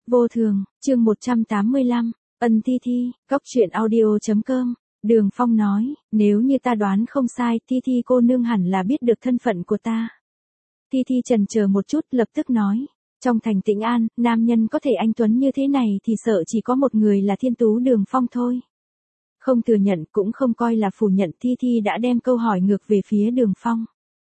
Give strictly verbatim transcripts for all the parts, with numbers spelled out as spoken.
Vô thường, chương một trăm tám mươi lăm, Ân Thi Thi, góc truyện audio.com, Đường Phong nói, nếu như ta đoán không sai, Thi Thi cô nương hẳn là biết được thân phận của ta. Thi Thi chần chờ một chút lập tức nói, trong thành Tĩnh An, nam nhân có thể anh tuấn như thế này thì sợ chỉ có một người là Thiên Tú Đường Phong thôi. Không thừa nhận cũng không coi là phủ nhận, Thi Thi đã đem câu hỏi ngược về phía Đường Phong.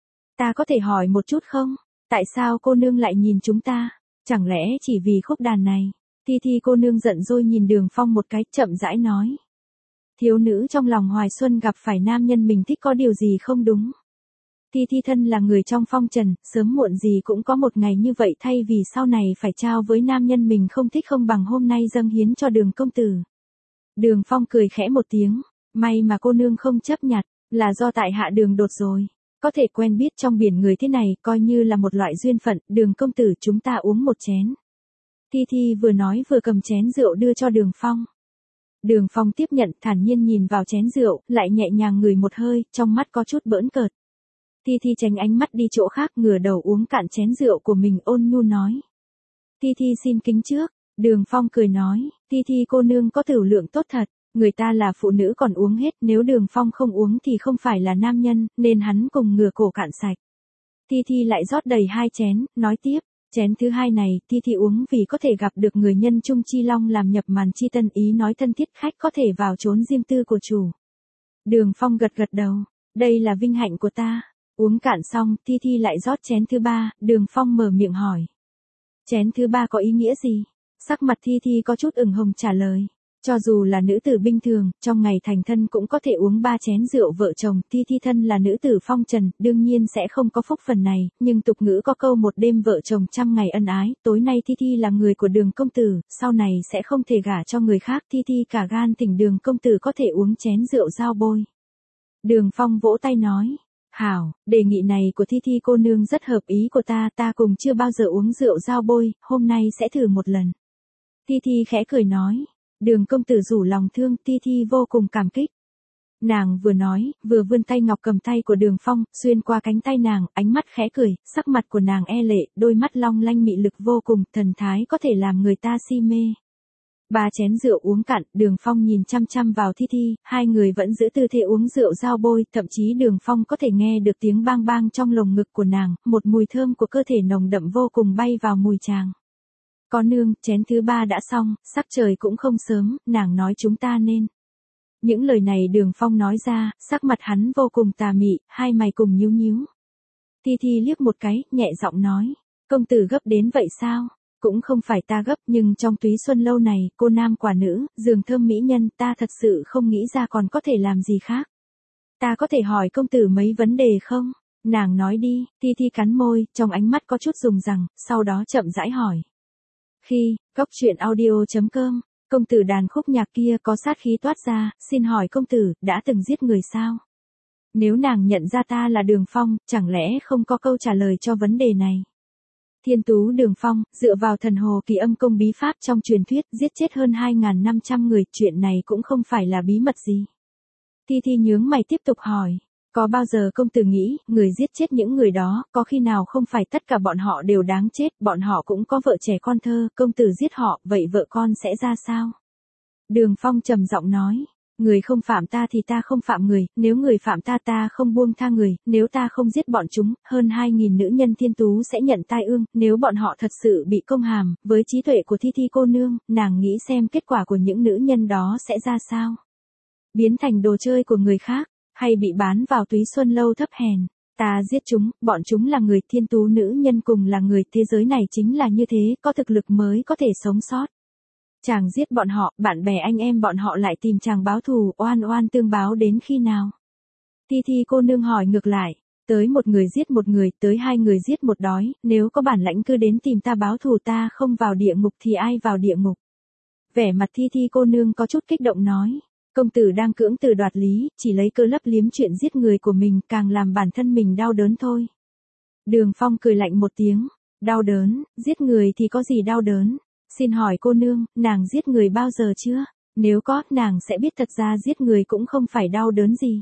Ta có thể hỏi một chút không? Tại sao cô nương lại nhìn chúng ta? Chẳng lẽ chỉ vì khúc đàn này? Thi Thi cô nương giận dỗi nhìn Đường Phong một cái, chậm rãi nói. Thiếu nữ trong lòng Hoài Xuân gặp phải nam nhân mình thích có điều gì không đúng? Thi Thi thân là người trong phong trần, sớm muộn gì cũng có một ngày như vậy, thay vì sau này phải trao với nam nhân mình không thích, không bằng hôm nay dâng hiến cho Đường công tử. Đường Phong cười khẽ một tiếng, may mà cô nương không chấp nhặt, là do tại hạ Đường đột rồi. Có thể quen biết trong biển người thế này coi như là một loại duyên phận, Đường công tử chúng ta uống một chén. Thi Thi vừa nói vừa cầm chén rượu đưa cho Đường Phong. Đường Phong tiếp nhận, thản nhiên nhìn vào chén rượu, lại nhẹ nhàng ngửi một hơi, trong mắt có chút bỡn cợt. Thi Thi tránh ánh mắt đi chỗ khác, ngửa đầu uống cạn chén rượu của mình, ôn nhu nói. Thi Thi xin kính trước. Đường Phong cười nói, Thi Thi cô nương có tửu lượng tốt thật, người ta là phụ nữ còn uống hết, nếu Đường Phong không uống thì không phải là nam nhân, nên hắn cùng ngửa cổ cạn sạch. Thi Thi lại rót đầy hai chén, nói tiếp, chén thứ hai này, Thi Thi uống vì có thể gặp được người nhân trung chi long làm nhập màn chi tân, ý nói thân thiết khách có thể vào trốn riêng tư của chủ. Đường Phong gật gật đầu, đây là vinh hạnh của ta. Uống cạn xong, Thi Thi lại rót chén thứ ba, Đường Phong mở miệng hỏi. Chén thứ ba có ý nghĩa gì? Sắc mặt Thi Thi có chút ửng hồng trả lời. Cho dù là nữ tử bình thường, trong ngày thành thân cũng có thể uống ba chén rượu vợ chồng, Thi Thi thân là nữ tử phong trần, đương nhiên sẽ không có phúc phần này, nhưng tục ngữ có câu một đêm vợ chồng trăm ngày ân ái, tối nay Thi Thi là người của Đường công tử, sau này sẽ không thể gả cho người khác, Thi Thi cả gan thỉnh Đường công tử có thể uống chén rượu giao bôi. Đường Phong vỗ tay nói. Hảo, đề nghị này của Thi Thi cô nương rất hợp ý của ta, ta cùng chưa bao giờ uống rượu giao bôi, hôm nay sẽ thử một lần. Thi Thi khẽ cười nói, Đường công tử rủ lòng thương, Thi Thi vô cùng cảm kích. Nàng vừa nói, vừa vươn tay ngọc cầm tay của Đường Phong, xuyên qua cánh tay nàng, ánh mắt khẽ cười, sắc mặt của nàng e lệ, đôi mắt long lanh mị lực vô cùng, thần thái có thể làm người ta si mê. Ba chén rượu uống cạn, Đường Phong nhìn chăm chăm vào Thi Thi, hai người vẫn giữ tư thế uống rượu giao bôi, thậm chí Đường Phong có thể nghe được tiếng bang bang trong lồng ngực của nàng, một mùi thơm của cơ thể nồng đậm vô cùng bay vào mùi tràng. Có nương, chén thứ ba đã xong, sắc trời cũng không sớm, nàng nói chúng ta nên. Những lời này Đường Phong nói ra, sắc mặt hắn vô cùng tà mị, hai mày cùng nhíu nhíu. Thi Thi liếc một cái, nhẹ giọng nói, công tử gấp đến vậy sao? Cũng không phải ta gấp, nhưng trong túy xuân lâu này, cô nam quả nữ, giường thơm mỹ nhân, ta thật sự không nghĩ ra còn có thể làm gì khác. Ta có thể hỏi công tử mấy vấn đề không? Nàng nói đi. Thi Thi cắn môi, trong ánh mắt có chút rùng rằng, sau đó chậm rãi hỏi. Khi, góc truyện audio.com, công tử đàn khúc nhạc kia có sát khí toát ra, xin hỏi công tử, đã từng giết người sao? Nếu nàng nhận ra ta là Đường Phong, chẳng lẽ không có câu trả lời cho vấn đề này? Thiên Tú Đường Phong, dựa vào thần hồ kỳ âm công bí pháp trong truyền thuyết, giết chết hơn hai nghìn năm trăm người, chuyện này cũng không phải là bí mật gì. Thi Thi nhướng mày tiếp tục hỏi, có bao giờ công tử nghĩ, người giết chết những người đó, có khi nào không phải tất cả bọn họ đều đáng chết, bọn họ cũng có vợ trẻ con thơ, công tử giết họ, vậy vợ con sẽ ra sao? Đường Phong trầm giọng nói. Người không phạm ta thì ta không phạm người, nếu người phạm ta ta không buông tha người, nếu ta không giết bọn chúng, hơn hai nghìn nữ nhân Thiên Tú sẽ nhận tai ương, nếu bọn họ thật sự bị công hàm, với trí tuệ của Thi Thi cô nương, nàng nghĩ xem kết quả của những nữ nhân đó sẽ ra sao? Biến thành đồ chơi của người khác, hay bị bán vào túy xuân lâu thấp hèn? Ta giết chúng, bọn chúng là người, Thiên Tú nữ nhân cùng là người, thế giới này chính là như thế, có thực lực mới có thể sống sót. Chàng giết bọn họ, bạn bè anh em bọn họ lại tìm chàng báo thù, oan oan tương báo đến khi nào? Thi Thi cô nương hỏi ngược lại, tới một người giết một người, tới hai người giết một đói, nếu có bản lãnh cứ đến tìm ta báo thù, ta không vào địa ngục thì ai vào địa ngục? Vẻ mặt Thi Thi cô nương có chút kích động nói, công tử đang cưỡng từ đoạt lý, chỉ lấy cơ lấp liếm chuyện giết người của mình, càng làm bản thân mình đau đớn thôi. Đường Phong cười lạnh một tiếng, đau đớn, giết người thì có gì đau đớn? Xin hỏi cô nương, nàng giết người bao giờ chưa? Nếu có, nàng sẽ biết thật ra giết người cũng không phải đau đớn gì.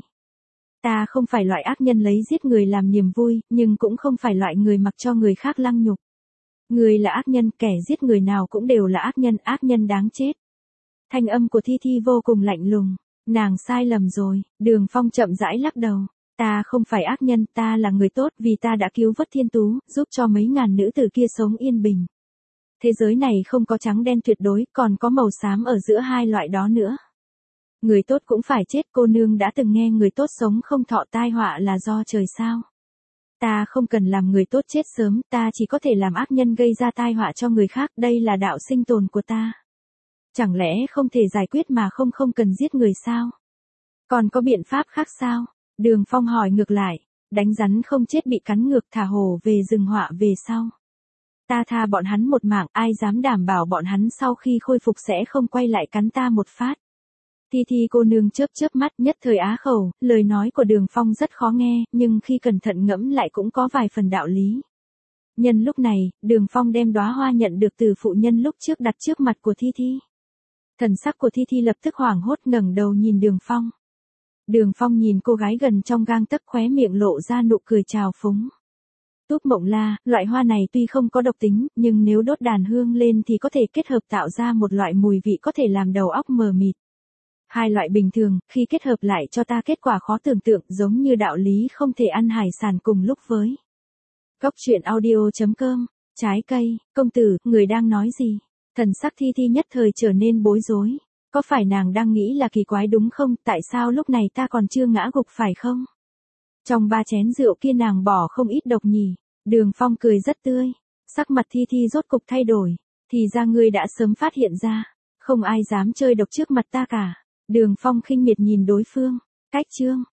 Ta không phải loại ác nhân lấy giết người làm niềm vui, nhưng cũng không phải loại người mặc cho người khác lăng nhục. Người là ác nhân, kẻ giết người nào cũng đều là ác nhân, ác nhân đáng chết. Thanh âm của Thi Thi vô cùng lạnh lùng. Nàng sai lầm rồi, Đường Phong chậm rãi lắc đầu. Ta không phải ác nhân, ta là người tốt vì ta đã cứu vớt Thiên Tú, giúp cho mấy ngàn nữ tử kia sống yên bình. Thế giới này không có trắng đen tuyệt đối, còn có màu xám ở giữa hai loại đó nữa. Người tốt cũng phải chết, cô nương đã từng nghe người tốt sống không thọ, tai họa là do trời sao. Ta không cần làm người tốt chết sớm, ta chỉ có thể làm ác nhân gây ra tai họa cho người khác, đây là đạo sinh tồn của ta. Chẳng lẽ không thể giải quyết mà không không cần giết người sao? Còn có biện pháp khác sao? Đường Phong hỏi ngược lại, đánh rắn không chết bị cắn ngược, thả hổ về rừng họa về sau. Ta tha bọn hắn một mạng, ai dám đảm bảo bọn hắn sau khi khôi phục sẽ không quay lại cắn ta một phát. Thi Thi cô nương chớp chớp mắt, nhất thời á khẩu, lời nói của Đường Phong rất khó nghe, nhưng khi cẩn thận ngẫm lại cũng có vài phần đạo lý. Nhân lúc này, Đường Phong đem đóa hoa nhận được từ phụ nhân lúc trước đặt trước mặt của Thi Thi. Thần sắc của Thi Thi lập tức hoảng hốt, ngẩng đầu nhìn Đường Phong. Đường Phong nhìn cô gái gần trong gang tấc, khóe miệng lộ ra nụ cười trào phúng. Túp mộng la, loại hoa này tuy không có độc tính, nhưng nếu đốt đàn hương lên thì có thể kết hợp tạo ra một loại mùi vị có thể làm đầu óc mờ mịt. Hai loại bình thường, khi kết hợp lại cho ta kết quả khó tưởng tượng, giống như đạo lý không thể ăn hải sản cùng lúc với. Góc truyện audio chấm com, trái cây, công tử, người đang nói gì? Thần sắc Thi Thi nhất thời trở nên bối rối. Có phải nàng đang nghĩ là kỳ quái đúng không, tại sao lúc này ta còn chưa ngã gục phải không? Trong ba chén rượu kia nàng bỏ không ít độc nhỉ. Đường Phong cười rất tươi. Sắc mặt Thi Thi rốt cục thay đổi. Thì ra ngươi đã sớm phát hiện ra. Không ai dám chơi độc trước mặt ta cả. Đường Phong khinh miệt nhìn đối phương. Cách chương.